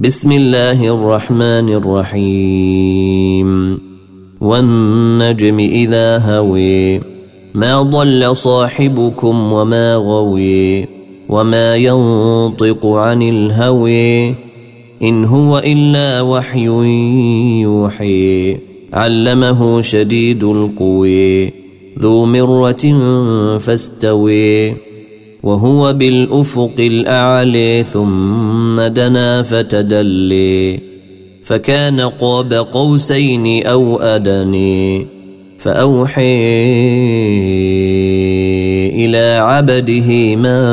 بسم الله الرحمن الرحيم والنجم إذا هوي ما ضل صاحبكم وما غوي وما ينطق عن الهوي إن هو إلا وحي يوحي علمه شديد القوي ذو مرة فاستوي وهو بالأفق الأعلى ثم دنا فتدلي فكان قاب قوسين أو أدني فأوحي إلى عبده ما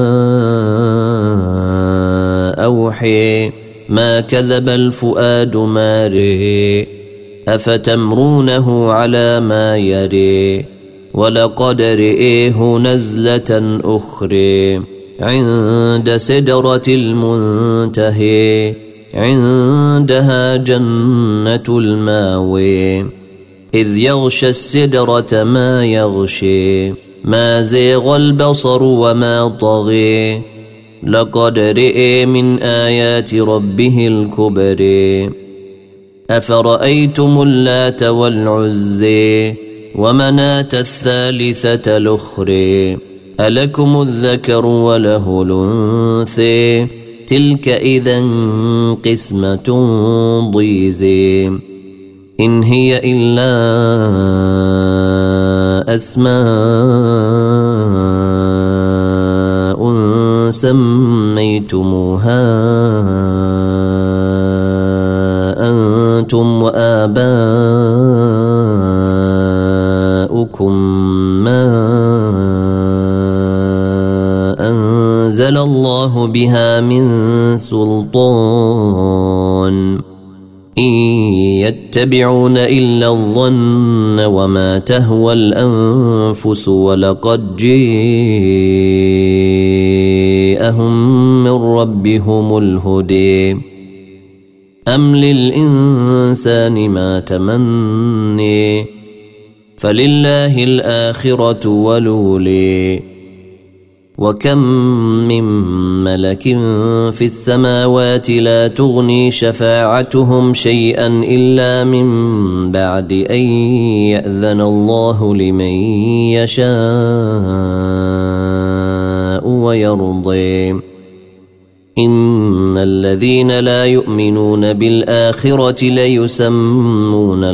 أوحي ما كذب الفؤاد ما رئ أفتمرونه على ما يري ولقد رئيه نزلة أخرى عند سدرة المنتهى عندها جنة الماوى إذ يغشى السدرة ما يغشي ما زيغ البصر وما طغي لقد رئي من آيات ربه الكبر أفرأيتم اللات والعزي ومناة الثالثة الأخرى ألكم الذكر وله الأنثى تلك إذا قسمة ضيزى إن هي إلا أسماء سميتموها أنتم وآباؤكم ما أنزل الله بها من سلطان إن يتبعون إلا الظن وما تهوى الأنفس ولقد جاءهم من ربهم الهدى أم للإنسان ما تمني فلله الآخرة والأولى وكم من ملك في السماوات لا تغني شفاعتهم شيئا إلا من بعد أن يأذن الله لمن يشاء ويرضي إن الذين لا يؤمنون بالآخرة ليسمون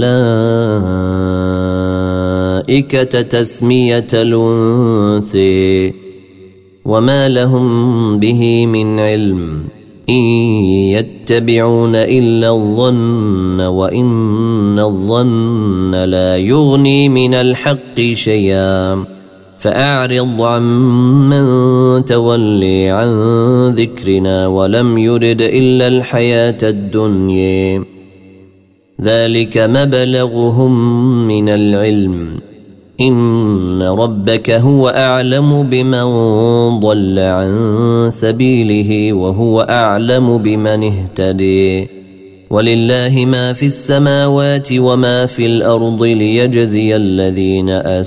الملائكة تسمية الأنثى وما لهم به من علم إن يتبعون إلا الظن وإن الظن لا يغني من الحق شيئا فأعرض عمن تولي عن ذكرنا ولم يرد إلا الحياة الدنيا ذلك مبلغهم من العلم إن ربك هو أعلم بمن ضل عن سبيله وهو أعلم بمن اهتدي ولله ما في السماوات وما في الأرض ليجزي الذين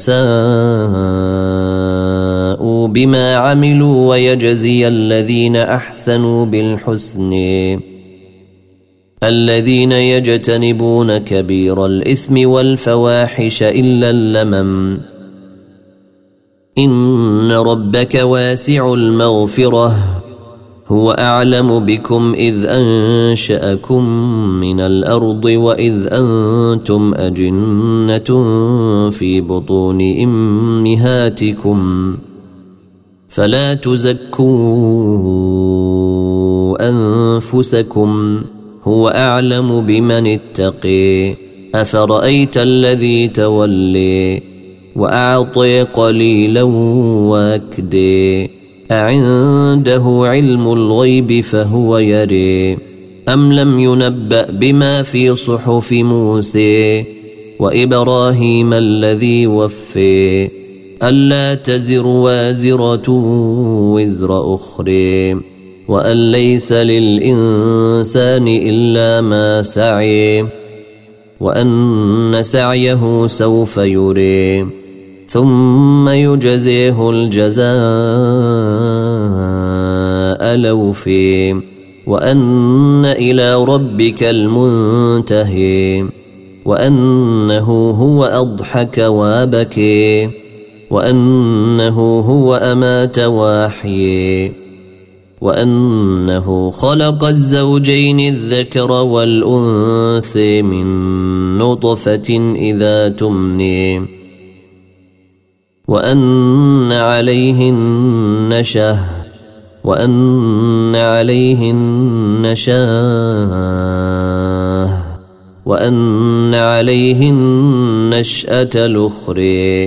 أساءوا بما عملوا ويجزي الذين أحسنوا بالحسن الذين يجتنبون كبير الإثم والفواحش إلا اللمم إن ربك واسع المغفرة هو أعلم بكم إذ أنشأكم من الأرض وإذ أنتم أجنة في بطون أمهاتكم فلا تزكوا أنفسكم هو أعلم بمن اتقي أفرأيت الذي تولي وأعطي قليلا واكدي أعنده علم الغيب فهو يري أم لم ينبأ بما في صحف موسى وإبراهيم الذي وفي ألا تزر وازرة وزر أخرى وأن ليس للإنسان إلا ما سعي وأن سعيه سوف يري ثم يجزيه الجزاء الأوفي وأن إلى ربك المنتهي وأنه هو أضحك وابكي وأنه هو أمات واحيي وأنه خلق الزوجين الذكر والأنثى من نطفة إذا تمني وأن عليه النشأة الأخرى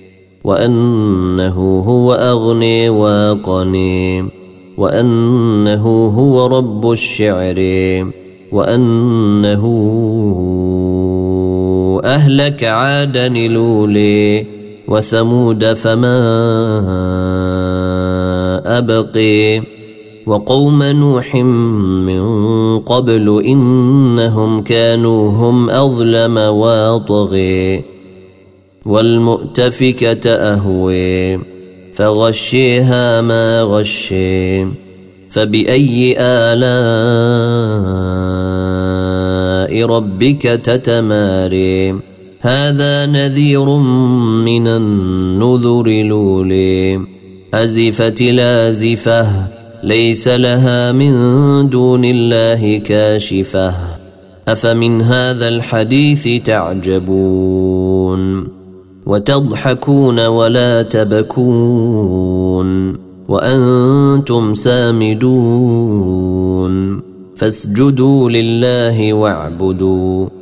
وأنه هو أغني واقني وأنه هو رب الشعر وأنه أهلك عادا الأولى وثمود فما أبقي وقوم نوح من قبل إنهم كانوا هم أظلم وطغي والمؤتفكة أهوي فغشيها ما غشي فبأي آلاء ربك تتماري هذا نذير من النذر الأولى أزفت لازفة ليس لها من دون الله كاشفة أفمن هذا الحديث تعجبون وتضحكون ولا تبكون وأنتم سامدون فاسجدوا لله واعبدوا